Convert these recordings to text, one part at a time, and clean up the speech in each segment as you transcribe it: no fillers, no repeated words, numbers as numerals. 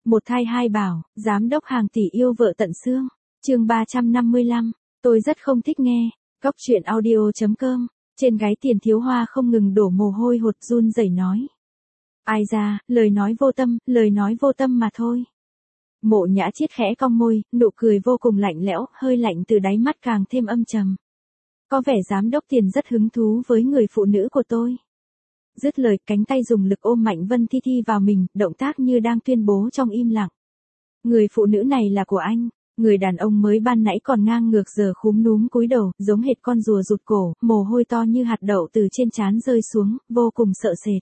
Một thai hai bảo, giám đốc hàng tỷ yêu vợ tận xương. Chương 355. Tôi rất không thích nghe. Góc truyện audio.com. Trên gáy Tiền Thiếu Hoa không ngừng đổ mồ hôi hột, run rẩy nói. Ai ra, lời nói vô tâm mà thôi. Mộ Nhã Chiết khẽ cong môi, nụ cười vô cùng lạnh lẽo, hơi lạnh từ đáy mắt càng thêm âm trầm. Có vẻ giám đốc Tiền rất hứng thú với người phụ nữ của tôi. Dứt lời, cánh tay dùng lực ôm mạnh Vân Thi Thi vào mình, động tác như đang tuyên bố trong im lặng. Người phụ nữ này là của anh. Người đàn ông mới ban nãy còn ngang ngược giờ khúm núm cúi đầu, giống hệt con rùa rụt cổ, mồ hôi to như hạt đậu từ trên trán rơi xuống, vô cùng sợ sệt.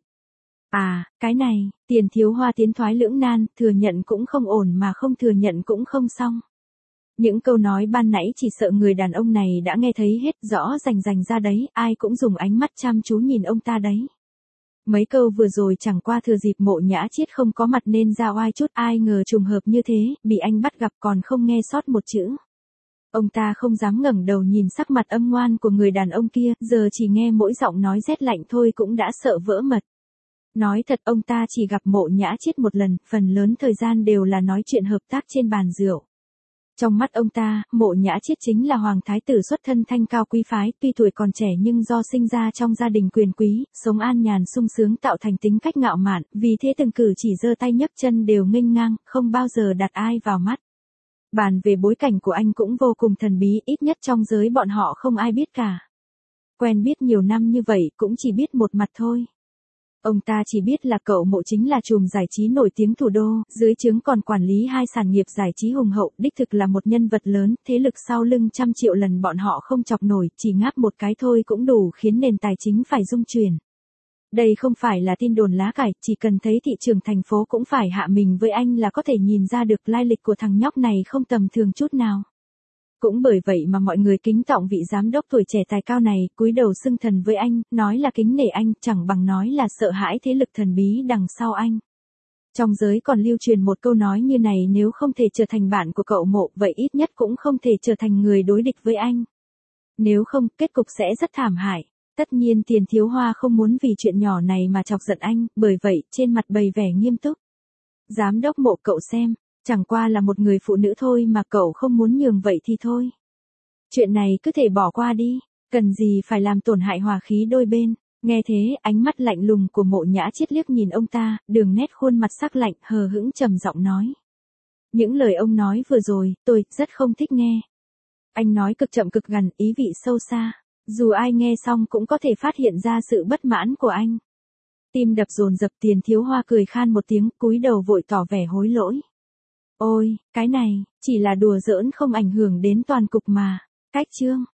À, cái này, Tiền Thiếu Hoa tiến thoái lưỡng nan, thừa nhận cũng không ổn mà không thừa nhận cũng không xong. Những câu nói ban nãy chỉ sợ người đàn ông này đã nghe thấy hết, rõ rành ra đấy, ai cũng dùng ánh mắt chăm chú nhìn ông ta đấy. Mấy câu vừa rồi chẳng qua thừa dịp Mộ Nhã Chiết không có mặt nên ra oai chút, ai ngờ trùng hợp như thế, bị anh bắt gặp còn không nghe sót một chữ. Ông ta không dám ngẩng đầu nhìn sắc mặt âm ngoan của người đàn ông kia, giờ chỉ nghe mỗi giọng nói rét lạnh thôi cũng đã sợ vỡ mật. Nói thật, ông ta chỉ gặp Mộ Nhã Chiết một lần, phần lớn thời gian đều là nói chuyện hợp tác trên bàn rượu. Trong mắt ông ta, Mộ Nhã Chiết chính là hoàng thái tử xuất thân thanh cao quý phái, tuy tuổi còn trẻ nhưng do sinh ra trong gia đình quyền quý, sống an nhàn sung sướng tạo thành tính cách ngạo mạn, vì thế từng cử chỉ giơ tay nhấc chân đều nghênh ngang, không bao giờ đặt ai vào mắt. Bàn về bối cảnh của anh cũng vô cùng thần bí, ít nhất trong giới bọn họ không ai biết cả. Quen biết nhiều năm như vậy cũng chỉ biết một mặt thôi. Ông ta chỉ biết là cậu Mộ chính là trùm giải trí nổi tiếng thủ đô, dưới trướng còn quản lý hai sản nghiệp giải trí hùng hậu, đích thực là một nhân vật lớn, thế lực sau lưng trăm triệu lần bọn họ không chọc nổi, chỉ ngáp một cái thôi cũng đủ khiến nền tài chính phải rung chuyển. Đây không phải là tin đồn lá cải, chỉ cần thấy thị trường thành phố cũng phải hạ mình với anh là có thể nhìn ra được lai lịch của thằng nhóc này không tầm thường chút nào. Cũng bởi vậy mà mọi người kính trọng vị giám đốc tuổi trẻ tài cao này, cúi đầu xưng thần với anh, nói là kính nể anh, chẳng bằng nói là sợ hãi thế lực thần bí đằng sau anh. Trong giới còn lưu truyền một câu nói như này, nếu không thể trở thành bạn của cậu Mộ, vậy ít nhất cũng không thể trở thành người đối địch với anh. Nếu không, kết cục sẽ rất thảm hại. Tất nhiên Tiền Thiếu Hoa không muốn vì chuyện nhỏ này mà chọc giận anh, bởi vậy, trên mặt bày vẻ nghiêm túc. Giám đốc Mộ, cậu xem. Chẳng qua là một người phụ nữ thôi mà cậu không muốn nhường vậy thì thôi. Chuyện này cứ thể bỏ qua đi, cần gì phải làm tổn hại hòa khí đôi bên. Nghe thế, ánh mắt lạnh lùng của Mộ Nhã Chiết liếc nhìn ông ta, đường nét khuôn mặt sắc lạnh, hờ hững trầm giọng nói. Những lời ông nói vừa rồi, tôi rất không thích nghe. Anh nói cực chậm cực gần, ý vị sâu xa. Dù ai nghe xong cũng có thể phát hiện ra sự bất mãn của anh. Tim đập dồn dập, Tiền Thiếu Hoa cười khan một tiếng, cúi đầu vội tỏ vẻ hối lỗi. Ôi, cái này, chỉ là đùa giỡn không ảnh hưởng đến toàn cục mà. Cách chương.